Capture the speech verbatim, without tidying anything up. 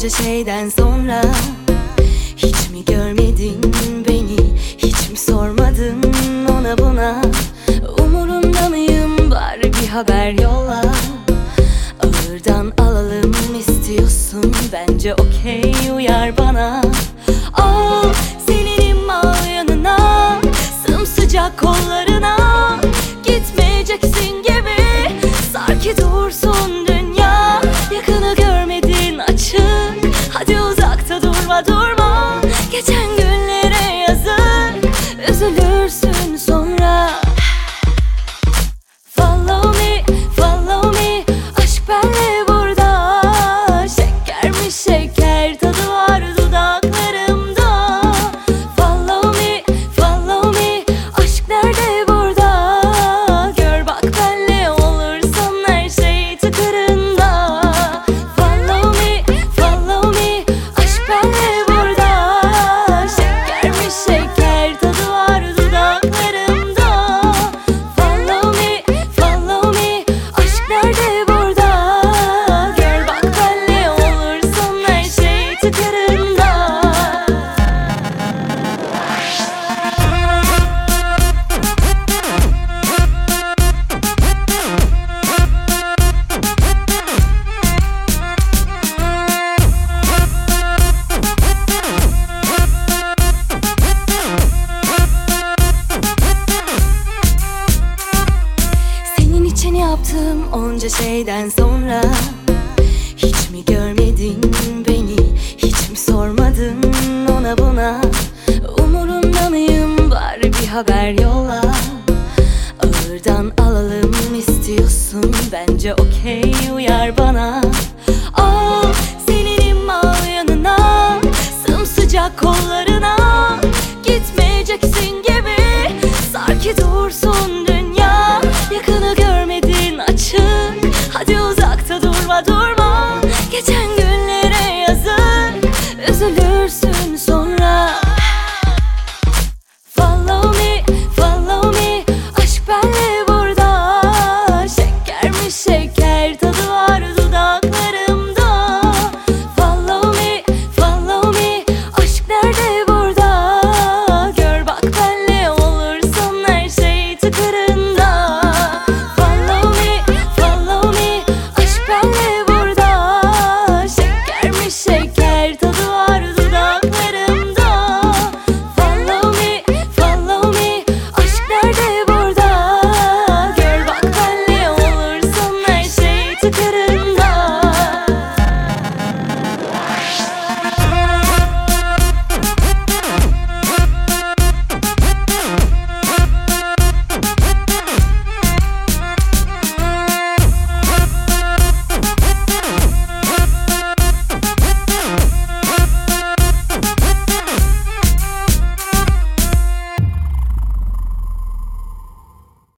Onca şeyden sonra hiç mi görmedin beni, hiç mi sormadın ona buna? Umurunda mıyım, bari bir haber yolla. Ağırdan alalım istiyorsun, bence okey, uyar bana. Al seninim, al yanına, sımsıcak kollarına. Gitmeyeceksin gibi, sar ki dursun dünya. Yakını görmedin açık, hadi uzakta durma durma. Geçen günlere yazık, üzülürsün sonra. Follow me, follow me, aşk benle burada. Şeker mi şeker, tadı var dudaklarımda. Follow me, follow me, aşk nerede burada? Gör bak benle olursan her şey tıkırında. Follow me, follow me, aşk benle burada. Şeker mi şeker, tadı var dudaklarımda. Follow me, follow me, aşk nerede burada? Gör bak benle olursan her şey tıkırında. Senin için yaptığım onca şeyden sonra hiç mi görmedin beni, hiç mi sormadın ona buna? Umurunda mıyım, bari bir haber yolla. Ağırdan alalım istiyorsun, bence okey, uyar bana. Aa,